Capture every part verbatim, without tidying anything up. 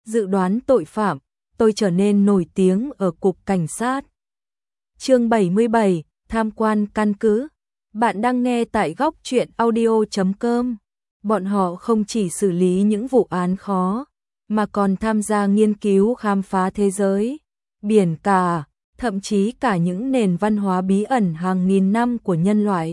dự đoán tội phạm, tôi trở nên nổi tiếng ở cục cảnh sát. Chương bảy mươi bảy, tham quan căn cứ. Bạn đang nghe tại góc truyện audio chấm com. Bọn họ không chỉ xử lý những vụ án khó, mà còn tham gia nghiên cứu khám phá thế giới, biển cả, thậm chí cả những nền văn hóa bí ẩn hàng nghìn năm của nhân loại.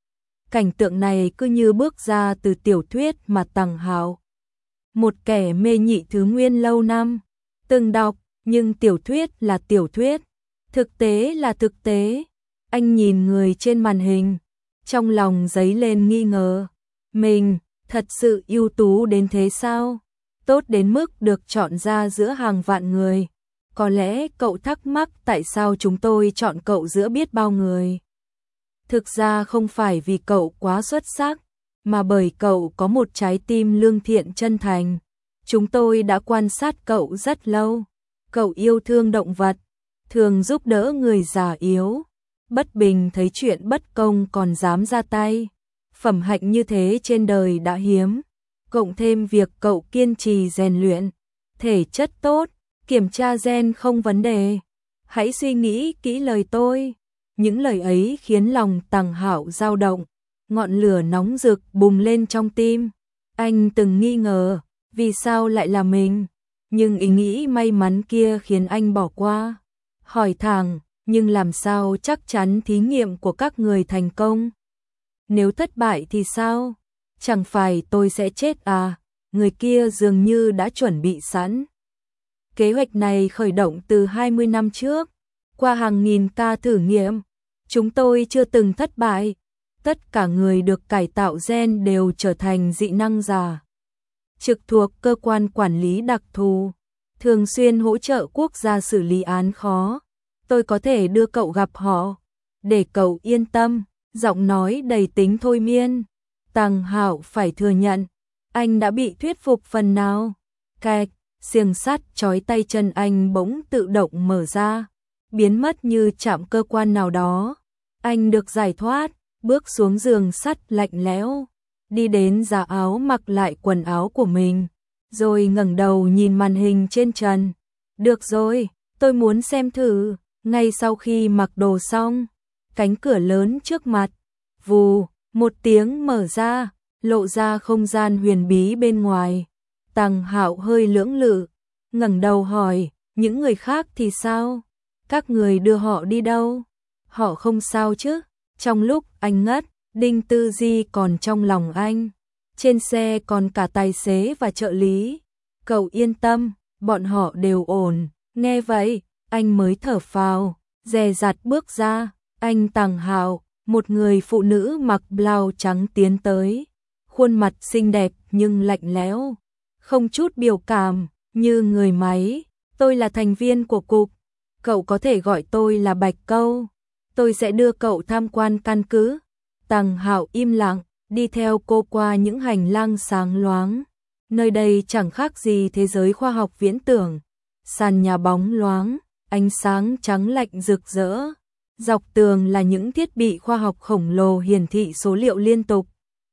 Cảnh tượng này cứ như bước ra từ tiểu thuyết mà Tằng Hạo, một kẻ mê nhị thứ nguyên lâu năm, từng đọc, nhưng tiểu thuyết là tiểu thuyết, thực tế là thực tế. Anh nhìn người trên màn hình, trong lòng dấy lên nghi ngờ. Mình, thật sự ưu tú đến thế sao? Tốt đến mức được chọn ra giữa hàng vạn người. Có lẽ cậu thắc mắc tại sao chúng tôi chọn cậu giữa biết bao người. Thực ra không phải vì cậu quá xuất sắc, mà bởi cậu có một trái tim lương thiện chân thành. Chúng tôi đã quan sát cậu rất lâu. Cậu yêu thương động vật, thường giúp đỡ người già yếu, bất bình thấy chuyện bất công còn dám ra tay. Phẩm hạnh như thế trên đời đã hiếm. Cộng thêm việc cậu kiên trì rèn luyện, thể chất tốt, kiểm tra gen không vấn đề. Hãy suy nghĩ kỹ lời tôi. Những lời ấy khiến lòng Tằng Hạo dao động, ngọn lửa nóng rực bùng lên trong tim. Anh từng nghi ngờ, vì sao lại là mình? Nhưng ý nghĩ may mắn kia khiến anh bỏ qua. Hỏi thẳng, nhưng làm sao chắc chắn thí nghiệm của các người thành công? Nếu thất bại thì sao? Chẳng phải tôi sẽ chết à? Người kia dường như đã chuẩn bị sẵn. Kế hoạch này khởi động từ hai mươi năm trước. Qua hàng nghìn ca thử nghiệm, chúng tôi chưa từng thất bại. Tất cả người được cải tạo gen đều trở thành dị năng giả, trực thuộc cơ quan quản lý đặc thù, thường xuyên hỗ trợ quốc gia xử lý án khó. Tôi có thể đưa cậu gặp họ, để cậu yên tâm. Giọng nói đầy tính thôi miên. Tằng Hạo phải thừa nhận, anh đã bị thuyết phục phần nào. Cạch, xiềng sắt trói tay chân anh bỗng tự động mở ra, biến mất như chạm cơ quan nào đó. Anh được giải thoát, bước xuống giường sắt lạnh lẽo, đi đến giá áo mặc lại quần áo của mình, rồi ngẩng đầu nhìn màn hình trên trần. Được rồi, tôi muốn xem thử. Ngay sau khi mặc đồ xong, cánh cửa lớn trước mặt, vù, một tiếng mở ra, lộ ra không gian huyền bí bên ngoài. Tằng Hạo hơi lưỡng lự, ngẩng đầu hỏi, những người khác thì sao? Các người đưa họ đi đâu? Họ không sao chứ? Trong lúc anh ngất, Đinh Tư Di còn trong lòng anh. Trên xe còn cả tài xế và trợ lý. Cậu yên tâm, bọn họ đều ổn. Nghe vậy, anh mới thở phào, dè dặt bước ra. Anh Tằng Hạo, một người phụ nữ mặc blau trắng tiến tới. Khuôn mặt xinh đẹp nhưng lạnh lẽo, không chút biểu cảm, như người máy. Tôi là thành viên của cục. Cậu có thể gọi tôi là Bạch Câu. Tôi sẽ đưa cậu tham quan căn cứ. Tằng Hạo im lặng, đi theo cô qua những hành lang sáng loáng. Nơi đây chẳng khác gì thế giới khoa học viễn tưởng. Sàn nhà bóng loáng, ánh sáng trắng lạnh rực rỡ. Dọc tường là những thiết bị khoa học khổng lồ hiển thị số liệu liên tục.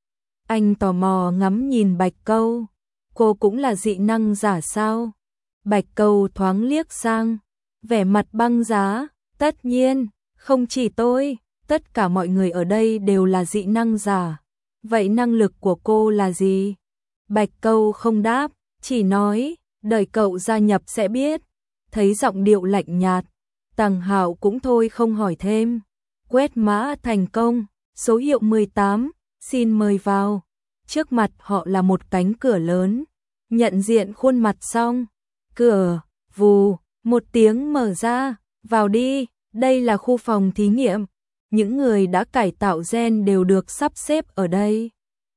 Anh tò mò ngắm nhìn Bạch Câu. Cô cũng là dị năng giả sao? Bạch Câu thoáng liếc sang, vẻ mặt băng giá. Tất nhiên, không chỉ tôi, tất cả mọi người ở đây đều là dị năng giả. Vậy năng lực của cô là gì? Bạch Câu không đáp, chỉ nói, đợi cậu gia nhập sẽ biết. Thấy giọng điệu lạnh nhạt, Tằng Hạo cũng thôi không hỏi thêm. Quét mã thành công, số hiệu mười tám, xin mời vào. Trước mặt họ là một cánh cửa lớn. Nhận diện khuôn mặt xong, cửa, vù, một tiếng mở ra. Vào đi, đây là khu phòng thí nghiệm. Những người đã cải tạo gen đều được sắp xếp ở đây.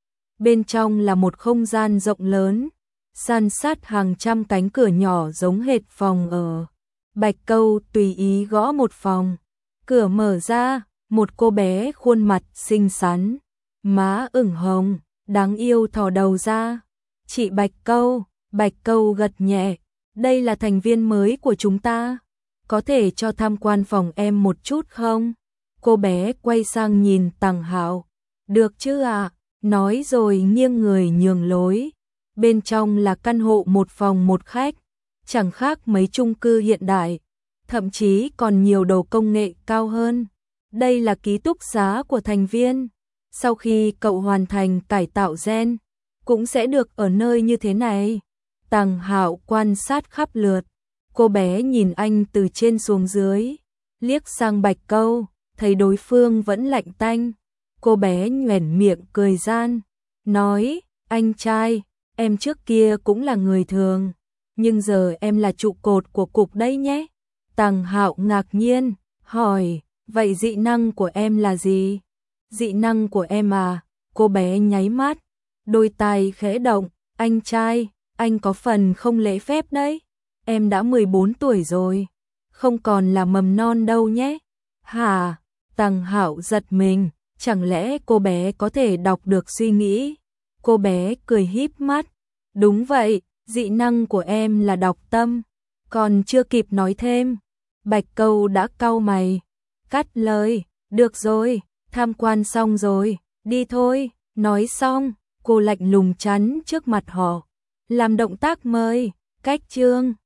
Bên trong là một không gian rộng lớn, san sát hàng trăm cánh cửa nhỏ giống hệt phòng ở. Bạch Câu tùy ý gõ một phòng. Cửa mở ra, một cô bé khuôn mặt xinh xắn, má ửng hồng, đáng yêu thò đầu ra. Chị Bạch Câu. Bạch Câu gật nhẹ. Đây là thành viên mới của chúng ta. Có thể cho tham quan phòng em một chút không? Cô bé quay sang nhìn Tằng Hạo. Được chứ ạ? À? Nói rồi nghiêng người nhường lối. Bên trong là căn hộ một phòng một khách, chẳng khác mấy chung cư hiện đại, thậm chí còn nhiều đồ công nghệ cao hơn. Đây là ký túc xá của thành viên. Sau khi cậu hoàn thành cải tạo gen, cũng sẽ được ở nơi như thế này. Tằng Hạo quan sát khắp lượt, cô bé nhìn anh từ trên xuống dưới, liếc sang Bạch Câu, thấy đối phương vẫn lạnh tanh. Cô bé nhoẻn miệng cười gian, nói, anh trai, em trước kia cũng là người thường, nhưng giờ em là trụ cột của cục đấy nhé. Tằng Hạo ngạc nhiên, hỏi, vậy dị năng của em là gì? Dị năng của em à? Cô bé nháy mắt, đôi tai khẽ động, anh trai, anh có phần không lễ phép đấy. Em đã mười bốn tuổi rồi, không còn là mầm non đâu nhé. Hả? Tằng Hạo giật mình, chẳng lẽ cô bé có thể đọc được suy nghĩ? Cô bé cười híp mắt, đúng vậy, dị năng của em là đọc tâm. Còn chưa kịp nói thêm, Bạch Câu đã cau mày, cắt lời, được rồi, tham quan xong rồi, đi thôi. Nói xong, cô lạnh lùng chắn trước mặt họ, làm động tác mời, cách chương.